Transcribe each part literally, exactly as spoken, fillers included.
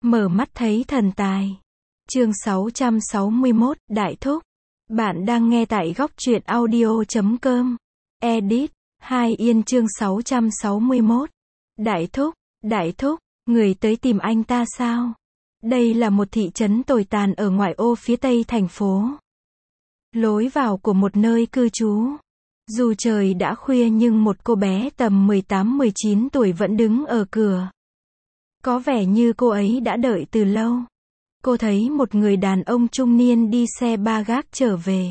Mở mắt thấy thần tài. Chương sáu trăm sáu mươi mốt, Đại Thúc. Bạn đang nghe tại góc truyện audio chấm com. Edit. Hai Yên chương sáu trăm sáu mươi mốt. Đại Thúc, Đại Thúc, người tới tìm anh ta sao? Đây là một thị trấn tồi tàn ở ngoại ô phía tây thành phố. Lối vào của một nơi cư trú. Dù trời đã khuya nhưng một cô bé tầm mười tám mười chín tuổi vẫn đứng ở cửa. Có vẻ như cô ấy đã đợi từ lâu. Cô thấy một người đàn ông trung niên đi xe ba gác trở về.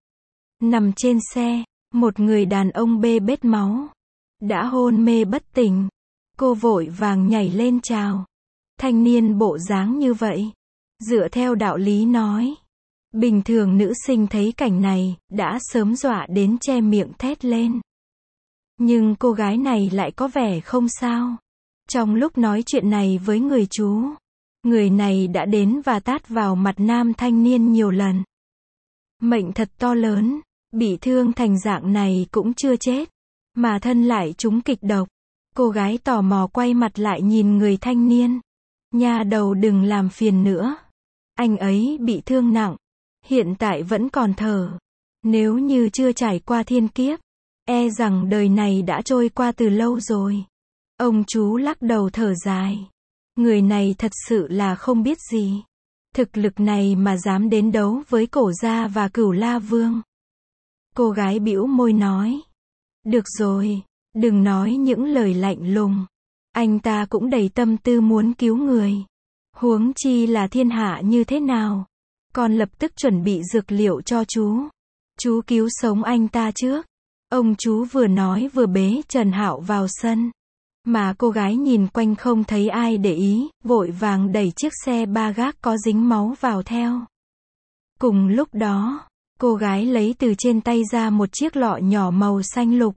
Nằm trên xe, một người đàn ông bê bết máu. Đã hôn mê bất tỉnh. Cô vội vàng nhảy lên chào. Thanh niên bộ dáng như vậy. Dựa theo đạo lý nói. Bình thường nữ sinh thấy cảnh này, đã sớm dọa đến che miệng thét lên. Nhưng cô gái này lại có vẻ không sao. Trong lúc nói chuyện này với người chú, người này đã đến và tát vào mặt nam thanh niên nhiều lần. Mệnh thật to lớn, bị thương thành dạng này cũng chưa chết, mà thân lại trúng kịch độc. Cô gái tò mò quay mặt lại nhìn người thanh niên. Nha đầu đừng làm phiền nữa. Anh ấy bị thương nặng, hiện tại vẫn còn thở. Nếu như chưa trải qua thiên kiếp, e rằng đời này đã trôi qua từ lâu rồi. Ông chú lắc đầu thở dài. Người này thật sự là không biết gì. Thực lực này mà dám đến đấu với Cổ Gia và Cửu La Vương. Cô gái bĩu môi nói. Được rồi, đừng nói những lời lạnh lùng. Anh ta cũng đầy tâm tư muốn cứu người. Huống chi là thiên hạ như thế nào. Con lập tức chuẩn bị dược liệu cho chú. Chú cứu sống anh ta trước. Ông chú vừa nói vừa bế Trần Hạo vào sân. Mà cô gái nhìn quanh không thấy ai để ý, vội vàng đẩy chiếc xe ba gác có dính máu vào theo. Cùng lúc đó, cô gái lấy từ trên tay ra một chiếc lọ nhỏ màu xanh lục.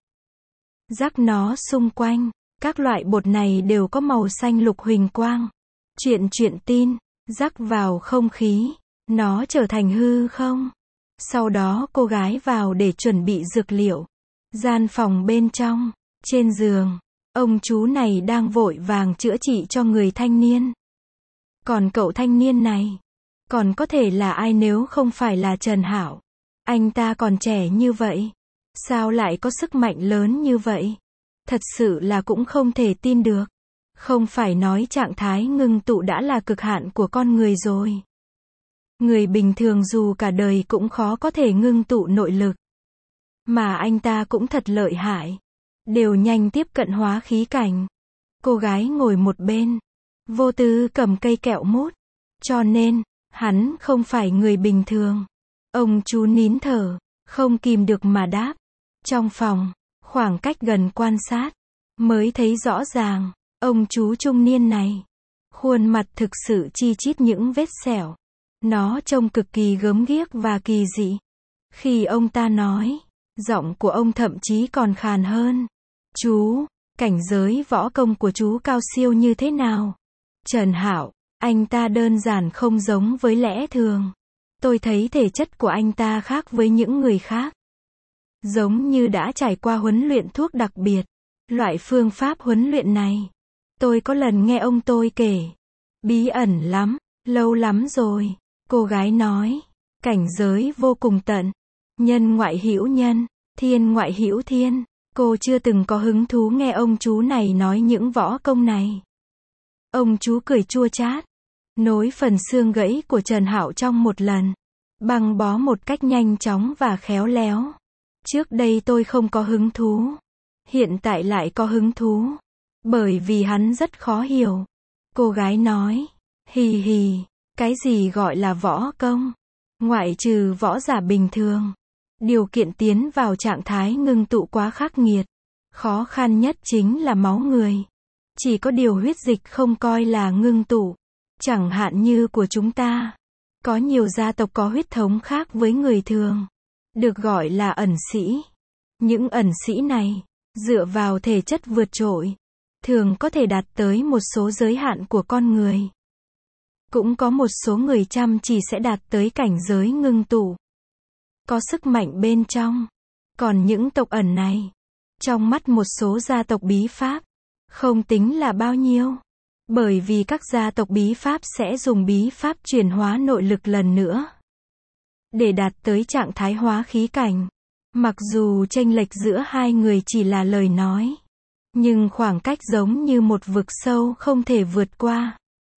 Rắc nó xung quanh, các loại bột này đều có màu xanh lục huỳnh quang. Chuyện chuyện tin, rắc vào không khí, nó trở thành hư không. Sau đó cô gái vào để chuẩn bị dược liệu. Gian phòng bên trong, trên giường. Ông chú này đang vội vàng chữa trị cho người thanh niên. Còn cậu thanh niên này, còn có thể là ai nếu không phải là Trần Hạo? Anh ta còn trẻ như vậy, sao lại có sức mạnh lớn như vậy? Thật sự là cũng không thể tin được. Không phải nói trạng thái ngưng tụ đã là cực hạn của con người rồi. Người bình thường dù cả đời cũng khó có thể ngưng tụ nội lực. Mà anh ta cũng thật lợi hại. Đều nhanh tiếp cận hóa khí cảnh. Cô gái ngồi một bên, vô tư cầm cây kẹo mút. Cho nên, hắn không phải người bình thường. Ông chú nín thở, không kìm được mà đáp. Trong phòng, khoảng cách gần quan sát, mới thấy rõ ràng, ông chú trung niên này. Khuôn mặt thực sự chi chít những vết sẹo. Nó trông cực kỳ gớm ghiếc và kỳ dị. Khi ông ta nói, giọng của ông thậm chí còn khàn hơn. Chú, cảnh giới võ công của chú cao siêu như thế nào? Trần Hạo, anh ta đơn giản không giống với lẽ thường. Tôi thấy thể chất của anh ta khác với những người khác. Giống như đã trải qua huấn luyện thuốc đặc biệt. Loại phương pháp huấn luyện này, tôi có lần nghe ông tôi kể. Bí ẩn lắm, lâu lắm rồi. Cô gái nói, cảnh giới vô cùng tận. Nhân ngoại hữu nhân, thiên ngoại hữu thiên. Cô chưa từng có hứng thú nghe ông chú này nói những võ công này. Ông chú cười chua chát, nối phần xương gãy của Trần Hạo trong một lần, băng bó một cách nhanh chóng và khéo léo. Trước đây tôi không có hứng thú, hiện tại lại có hứng thú, bởi vì hắn rất khó hiểu. Cô gái nói, hì hì, cái gì gọi là võ công? Ngoại trừ võ giả bình thường. Điều kiện tiến vào trạng thái ngưng tụ quá khắc nghiệt. Khó khăn nhất chính là máu người. Chỉ có điều huyết dịch không coi là ngưng tụ. Chẳng hạn như của chúng ta. Có nhiều gia tộc có huyết thống khác với người thường. Được gọi là ẩn sĩ. Những ẩn sĩ này, dựa vào thể chất vượt trội, thường có thể đạt tới một số giới hạn của con người. Cũng có một số người chăm chỉ sẽ đạt tới cảnh giới ngưng tụ. Có sức mạnh bên trong. Còn những tộc ẩn này, trong mắt một số gia tộc bí pháp, không tính là bao nhiêu. Bởi vì các gia tộc bí pháp sẽ dùng bí pháp chuyển hóa nội lực lần nữa để đạt tới trạng thái hóa khí cảnh. Mặc dù chênh lệch giữa hai người chỉ là lời nói, nhưng khoảng cách giống như một vực sâu không thể vượt qua.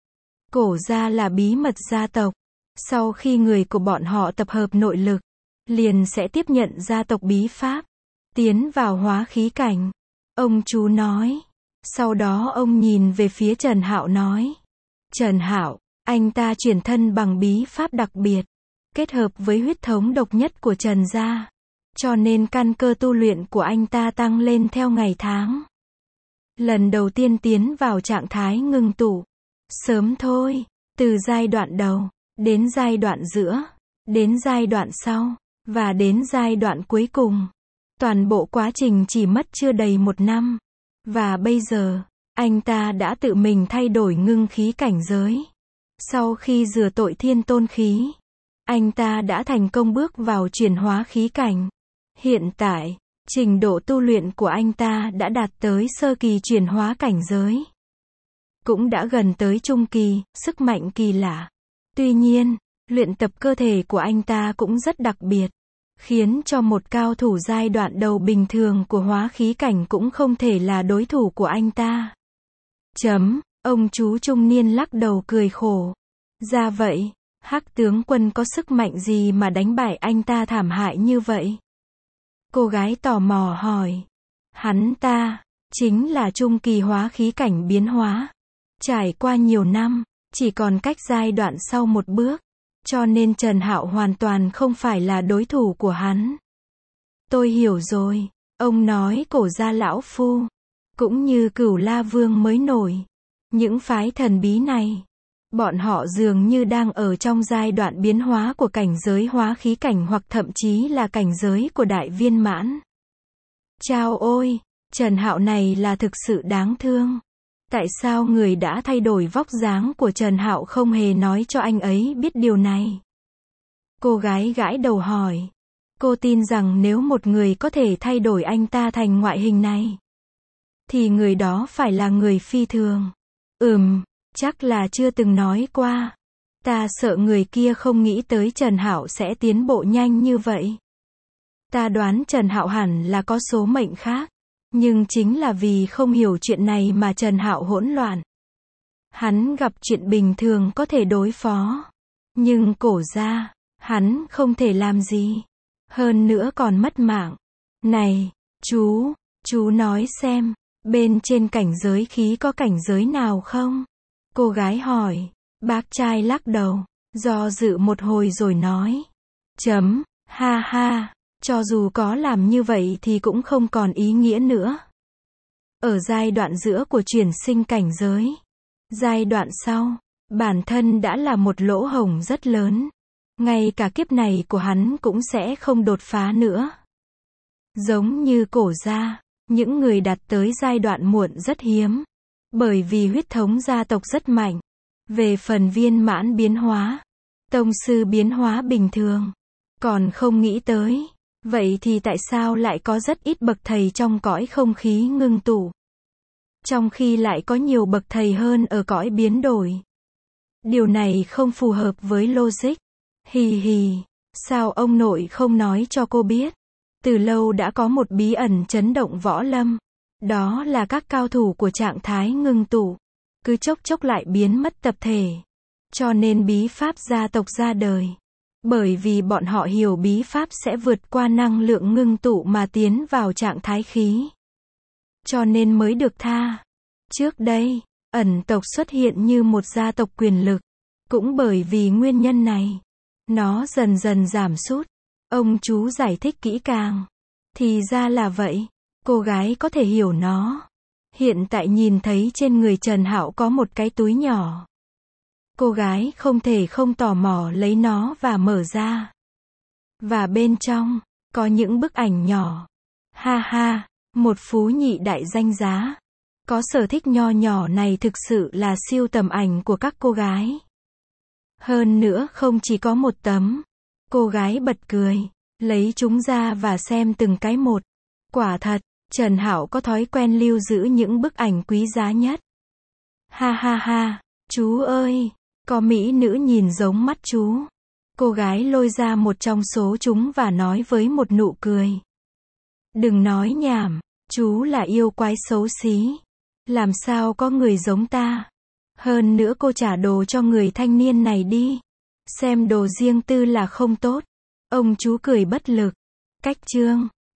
Cổ gia là bí mật gia tộc. Sau khi người của bọn họ tập hợp nội lực, liền sẽ tiếp nhận gia tộc bí pháp, tiến vào hóa khí cảnh. Ông chú nói. Sau đó ông nhìn về phía Trần Hạo nói. Trần Hạo, anh ta chuyển thân bằng bí pháp đặc biệt, kết hợp với huyết thống độc nhất của Trần gia. Cho nên căn cơ tu luyện của anh ta tăng lên theo ngày tháng. Lần đầu tiên tiến vào trạng thái ngưng tụ. Sớm thôi, từ giai đoạn đầu, đến giai đoạn giữa, đến giai đoạn sau, và đến giai đoạn cuối cùng. Toàn bộ quá trình chỉ mất chưa đầy một năm. Và bây giờ, anh ta đã tự mình thay đổi ngưng khí cảnh giới. Sau khi rửa tội thiên tôn khí, anh ta đã thành công bước vào chuyển hóa khí cảnh. Hiện tại, trình độ tu luyện của anh ta đã đạt tới sơ kỳ chuyển hóa cảnh giới. Cũng đã gần tới trung kỳ, sức mạnh kỳ lạ. Tuy nhiên, luyện tập cơ thể của anh ta cũng rất đặc biệt, khiến cho một cao thủ giai đoạn đầu bình thường của hóa khí cảnh cũng không thể là đối thủ của anh ta. Chấm, ông chú trung niên lắc đầu cười khổ. Ra vậy, Hắc tướng quân có sức mạnh gì mà đánh bại anh ta thảm hại như vậy? Cô gái tò mò hỏi. Hắn ta, chính là trung kỳ hóa khí cảnh biến hóa. Trải qua nhiều năm, chỉ còn cách giai đoạn sau một bước. Cho nên Trần Hạo hoàn toàn không phải là đối thủ của hắn. Tôi hiểu rồi, ông nói cổ gia lão phu, cũng như Cửu La Vương mới nổi. Những phái thần bí này, bọn họ dường như đang ở trong giai đoạn biến hóa của cảnh giới hóa khí cảnh hoặc thậm chí là cảnh giới của đại viên mãn. Chao ôi, Trần Hạo này là thực sự đáng thương. Tại sao người đã thay đổi vóc dáng của Trần Hạo không hề nói cho anh ấy biết điều này? Cô gái gãi đầu hỏi. Cô tin rằng nếu một người có thể thay đổi anh ta thành ngoại hình này, thì người đó phải là người phi thường. Ừm, chắc là chưa từng nói qua. Ta sợ người kia không nghĩ tới Trần Hạo sẽ tiến bộ nhanh như vậy. Ta đoán Trần Hạo hẳn là có số mệnh khác. Nhưng chính là vì không hiểu chuyện này mà Trần Hạo hỗn loạn. Hắn gặp chuyện bình thường có thể đối phó. Nhưng cổ gia, hắn không thể làm gì. Hơn nữa còn mất mạng. Này, chú, chú nói xem, bên trên cảnh giới khí có cảnh giới nào không? Cô gái hỏi. Bác trai lắc đầu, do dự một hồi rồi nói. Chấm, ha ha. Cho dù có làm như vậy thì cũng không còn ý nghĩa nữa. Ở giai đoạn giữa của chuyển sinh cảnh giới, giai đoạn sau, bản thân đã là một lỗ hổng rất lớn. Ngay cả kiếp này của hắn cũng sẽ không đột phá nữa. Giống như cổ gia, những người đạt tới giai đoạn muộn rất hiếm. Bởi vì huyết thống gia tộc rất mạnh. Về phần viên mãn biến hóa, tông sư biến hóa bình thường, còn không nghĩ tới. Vậy thì tại sao lại có rất ít bậc thầy trong cõi không khí ngưng tụ? Trong khi lại có nhiều bậc thầy hơn ở cõi biến đổi. Điều này không phù hợp với logic. Hì hì, sao ông nội không nói cho cô biết? Từ lâu đã có một bí ẩn chấn động võ lâm. Đó là các cao thủ của trạng thái ngưng tụ, cứ chốc chốc lại biến mất tập thể. Cho nên bí pháp gia tộc ra đời. Bởi vì bọn họ hiểu bí pháp sẽ vượt qua năng lượng ngưng tụ mà tiến vào trạng thái khí. Cho nên mới được tha. Trước đây, ẩn tộc xuất hiện như một gia tộc quyền lực. Cũng bởi vì nguyên nhân này, nó dần dần giảm sút. Ông chú giải thích kỹ càng. Thì ra là vậy, cô gái có thể hiểu nó. Hiện tại nhìn thấy trên người Trần Hạo có một cái túi nhỏ. Cô gái không thể không tò mò lấy nó và mở ra. Và bên trong, có những bức ảnh nhỏ. Ha ha, một phú nhị đại danh giá. Có sở thích nho nhỏ này thực sự là siêu tầm ảnh của các cô gái. Hơn nữa không chỉ có một tấm. Cô gái bật cười, lấy chúng ra và xem từng cái một. Quả thật, Trần Hạo có thói quen lưu giữ những bức ảnh quý giá nhất. Ha ha ha, chú ơi, có mỹ nữ nhìn giống mắt chú. Cô gái lôi ra một trong số chúng và nói với một nụ cười. Đừng nói nhảm, chú là yêu quái xấu xí. Làm sao có người giống ta? Hơn nữa cô trả đồ cho người thanh niên này đi. Xem đồ riêng tư là không tốt. Ông chú cười bất lực. Cách chương